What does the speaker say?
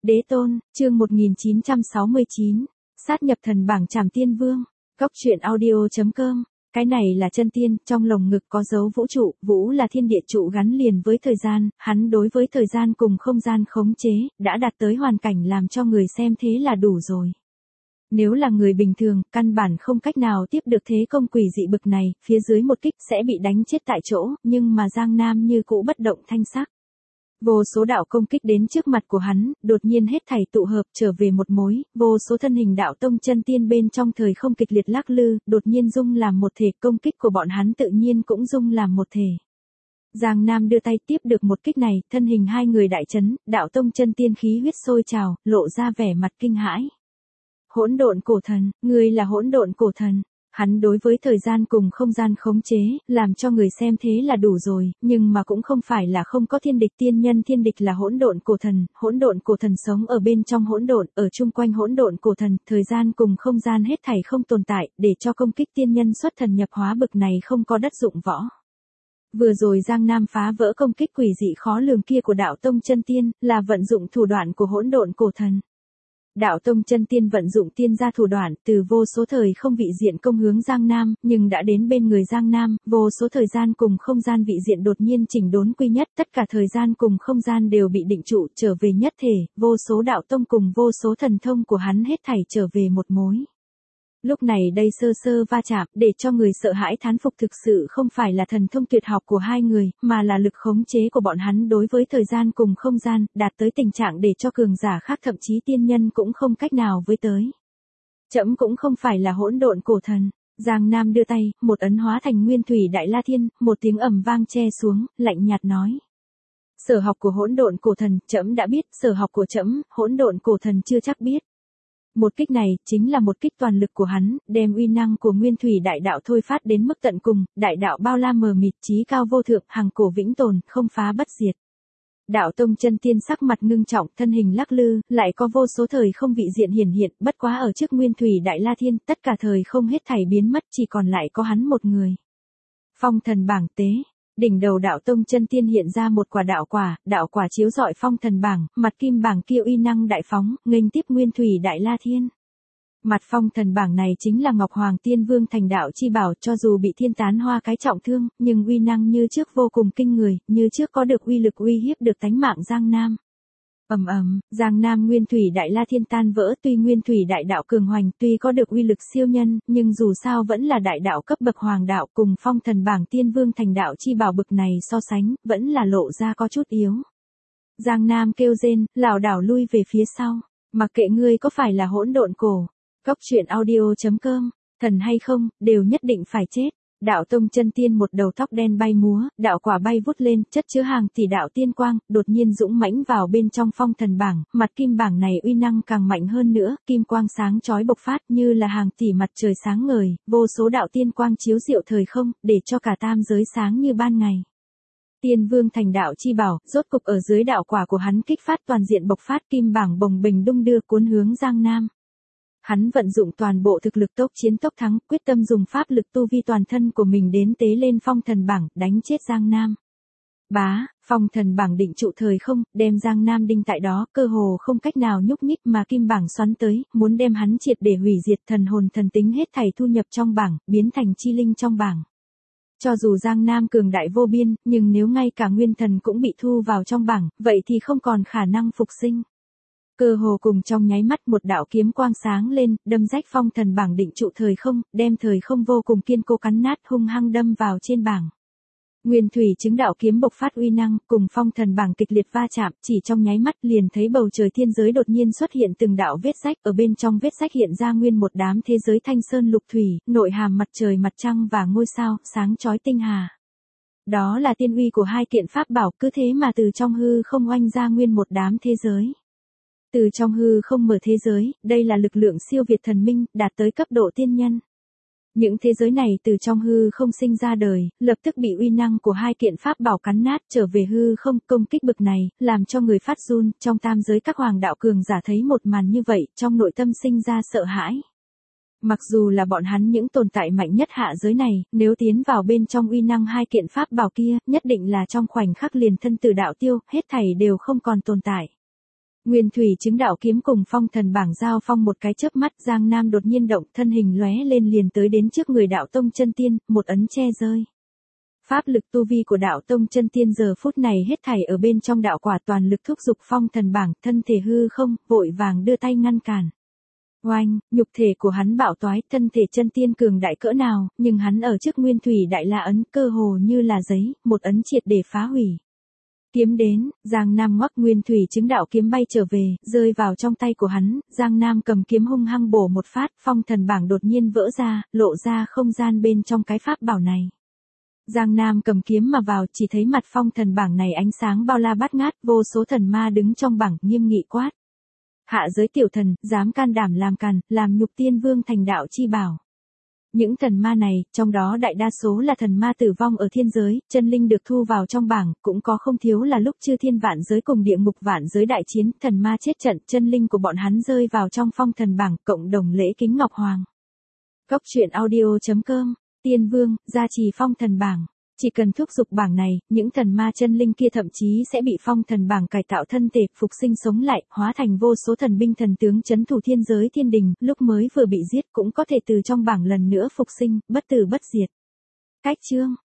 Đế tôn, chương 1969, sát nhập thần bảng Trảm Tiên Vương. Góc truyện audio.com. Cái này là chân tiên, trong lồng ngực có dấu vũ trụ, vũ là thiên địa trụ gắn liền với thời gian, hắn đối với thời gian cùng không gian khống chế, đã đạt tới hoàn cảnh làm cho người xem thế là đủ rồi. Nếu là người bình thường, căn bản không cách nào tiếp được thế công quỷ dị bực này, phía dưới một kích sẽ bị đánh chết tại chỗ, nhưng mà Giang Nam như cũ bất động thanh sắc. Vô số đạo công kích đến trước mặt của hắn, đột nhiên hết thảy tụ hợp trở về một mối, vô số thân hình đạo tông chân tiên bên trong thời không kịch liệt lắc lư, đột nhiên dung làm một thể, công kích của bọn hắn tự nhiên cũng dung làm một thể. Giang Nam đưa tay tiếp được một kích này, thân hình hai người đại chấn, đạo tông chân tiên khí huyết sôi trào, lộ ra vẻ mặt kinh hãi. Hỗn độn cổ thần, ngươi là hỗn độn cổ thần. Hắn đối với thời gian cùng không gian khống chế, làm cho người xem thế là đủ rồi, nhưng mà cũng không phải là không có thiên địch, tiên nhân thiên địch là hỗn độn cổ thần sống ở bên trong hỗn độn, ở chung quanh hỗn độn cổ thần, thời gian cùng không gian hết thảy không tồn tại, để cho công kích tiên nhân xuất thần nhập hóa bực này không có đất dụng võ. Vừa rồi Giang Nam phá vỡ công kích quỷ dị khó lường kia của đạo tông chân tiên, là vận dụng thủ đoạn của hỗn độn cổ thần. Đạo tông chân tiên vận dụng tiên gia thủ đoạn, từ vô số thời không vị diện công hướng Giang Nam, nhưng đã đến bên người Giang Nam, vô số thời gian cùng không gian vị diện đột nhiên chỉnh đốn quy nhất, tất cả thời gian cùng không gian đều bị định trụ, trở về nhất thể, vô số đạo tông cùng vô số thần thông của hắn hết thảy trở về một mối. Lúc này đây sơ sơ va chạm, để cho người sợ hãi thán phục thực sự không phải là thần thông tuyệt học của hai người, mà là lực khống chế của bọn hắn đối với thời gian cùng không gian, đạt tới tình trạng để cho cường giả khác thậm chí tiên nhân cũng không cách nào với tới. Trẫm cũng không phải là hỗn độn cổ thần. Giang Nam đưa tay, một ấn hóa thành nguyên thủy đại la thiên, một tiếng ầm vang che xuống, lạnh nhạt nói. Sở học của hỗn độn cổ thần, trẫm đã biết, sở học của trẫm, hỗn độn cổ thần chưa chắc biết. Một kích này, chính là một kích toàn lực của hắn, đem uy năng của nguyên thủy đại đạo thôi phát đến mức tận cùng, đại đạo bao la mờ mịt chí cao vô thượng, hằng cổ vĩnh tồn, không phá bất diệt. Đạo tông chân tiên sắc mặt ngưng trọng, thân hình lắc lư, lại có vô số thời không vị diện hiển hiện, bất quá ở trước nguyên thủy đại la thiên, tất cả thời không hết thảy biến mất, chỉ còn lại có hắn một người. Phong thần bảng tế. Đỉnh đầu đạo tông chân tiên hiện ra một quả đạo quả chiếu rọi phong thần bảng, mặt kim bảng kia uy năng đại phóng, nghênh tiếp nguyên thủy đại la thiên. Mặt phong thần bảng này chính là Ngọc Hoàng Tiên Vương thành đạo chi bảo, cho dù bị thiên tán hoa cái trọng thương, nhưng uy năng như trước vô cùng kinh người, như trước có được uy lực uy hiếp được tánh mạng Giang Nam. Ầm ầm, Giang Nam nguyên thủy đại la thiên tan vỡ, tuy nguyên thủy đại đạo cường hoành, tuy có được uy lực siêu nhân, nhưng dù sao vẫn là đại đạo cấp bậc hoàng đạo, cùng phong thần bảng tiên vương thành đạo chi bảo bực này so sánh, vẫn là lộ ra có chút yếu. Giang Nam kêu rên, lảo đảo lui về phía sau, mặc kệ ngươi có phải là hỗn độn cổ. Góc truyện audio.com, thần hay không, đều nhất định phải chết. Đạo tông chân tiên một đầu tóc đen bay múa, đạo quả bay vút lên, chất chứa hàng tỷ đạo tiên quang, đột nhiên dũng mãnh vào bên trong phong thần bảng, mặt kim bảng này uy năng càng mạnh hơn nữa, kim quang sáng chói bộc phát như là hàng tỷ mặt trời sáng ngời, vô số đạo tiên quang chiếu diệu thời không, để cho cả tam giới sáng như ban ngày. Tiên vương thành đạo chi bảo, rốt cục ở dưới đạo quả của hắn kích phát toàn diện bộc phát, kim bảng bồng bềnh đung đưa cuốn hướng Giang Nam. Hắn vận dụng toàn bộ thực lực tốc chiến tốc thắng, quyết tâm dùng pháp lực tu vi toàn thân của mình đến tế lên phong thần bảng, đánh chết Giang Nam. Bá, phong thần bảng định trụ thời không, đem Giang Nam đinh tại đó, cơ hồ không cách nào nhúc nhích mà kim bảng xoắn tới, muốn đem hắn triệt để hủy diệt, thần hồn thần tính hết thảy thu nhập trong bảng, biến thành chi linh trong bảng. Cho dù Giang Nam cường đại vô biên, nhưng nếu ngay cả nguyên thần cũng bị thu vào trong bảng, vậy thì không còn khả năng phục sinh. Cơ hồ cùng trong nháy mắt một đạo kiếm quang sáng lên, đâm rách phong thần bảng định trụ thời không, đem thời không vô cùng kiên cố cắn nát, hung hăng đâm vào trên bảng. Nguyên thủy chứng đạo kiếm bộc phát uy năng, cùng phong thần bảng kịch liệt va chạm, chỉ trong nháy mắt liền thấy bầu trời thiên giới đột nhiên xuất hiện từng đạo vết rách, ở bên trong vết rách hiện ra nguyên một đám thế giới thanh sơn lục thủy, nội hàm mặt trời mặt trăng và ngôi sao, sáng chói tinh hà. Đó là tiên uy của hai kiện pháp bảo, cứ thế mà từ trong hư không oanh ra nguyên một đám thế giới. Từ trong hư không mở thế giới, đây là lực lượng siêu việt thần minh, đạt tới cấp độ tiên nhân. Những thế giới này từ trong hư không sinh ra đời, lập tức bị uy năng của hai kiện pháp bảo cắn nát trở về hư không, công kích bực này, làm cho người phát run, trong tam giới các hoàng đạo cường giả thấy một màn như vậy, trong nội tâm sinh ra sợ hãi. Mặc dù là bọn hắn những tồn tại mạnh nhất hạ giới này, nếu tiến vào bên trong uy năng hai kiện pháp bảo kia, nhất định là trong khoảnh khắc liền thân tử đạo tiêu, hết thảy đều không còn tồn tại. Nguyên thủy chứng đạo kiếm cùng phong thần bảng giao phong một cái chớp mắt, Giang Nam đột nhiên động, thân hình lóe lên liền tới đến trước người đạo tông chân tiên, một ấn che rơi. Pháp lực tu vi của đạo tông chân tiên giờ phút này hết thảy ở bên trong đạo quả, toàn lực thúc giục phong thần bảng, thân thể hư không, vội vàng đưa tay ngăn cản. Oanh, nhục thể của hắn bạo toái, thân thể chân tiên cường đại cỡ nào, nhưng hắn ở trước nguyên thủy đại la ấn cơ hồ như là giấy, một ấn triệt để phá hủy. Kiếm đến, Giang Nam ngoắc nguyên thủy chứng đạo kiếm bay trở về, rơi vào trong tay của hắn, Giang Nam cầm kiếm hung hăng bổ một phát, phong thần bảng đột nhiên vỡ ra, lộ ra không gian bên trong cái pháp bảo này. Giang Nam cầm kiếm mà vào, chỉ thấy mặt phong thần bảng này ánh sáng bao la bát ngát, vô số thần ma đứng trong bảng, nghiêm nghị quát. Hạ giới tiểu thần, dám can đảm làm càn, làm nhục tiên vương thành đạo chi bảo. Những thần ma này, trong đó đại đa số là thần ma tử vong ở thiên giới, chân linh được thu vào trong bảng, cũng có không thiếu là lúc chư thiên vạn giới cùng địa ngục vạn giới đại chiến, thần ma chết trận, chân linh của bọn hắn rơi vào trong phong thần bảng, cộng đồng lễ kính ngọc hoàng. Góc truyện audio.com, tiên vương, gia trì phong thần bảng. Chỉ cần thúc giục bảng này, những thần ma chân linh kia thậm chí sẽ bị phong thần bảng cải tạo thân thể, phục sinh sống lại, hóa thành vô số thần binh thần tướng trấn thủ thiên giới thiên đình, lúc mới vừa bị giết cũng có thể từ trong bảng lần nữa phục sinh, bất tử bất diệt. Cách chương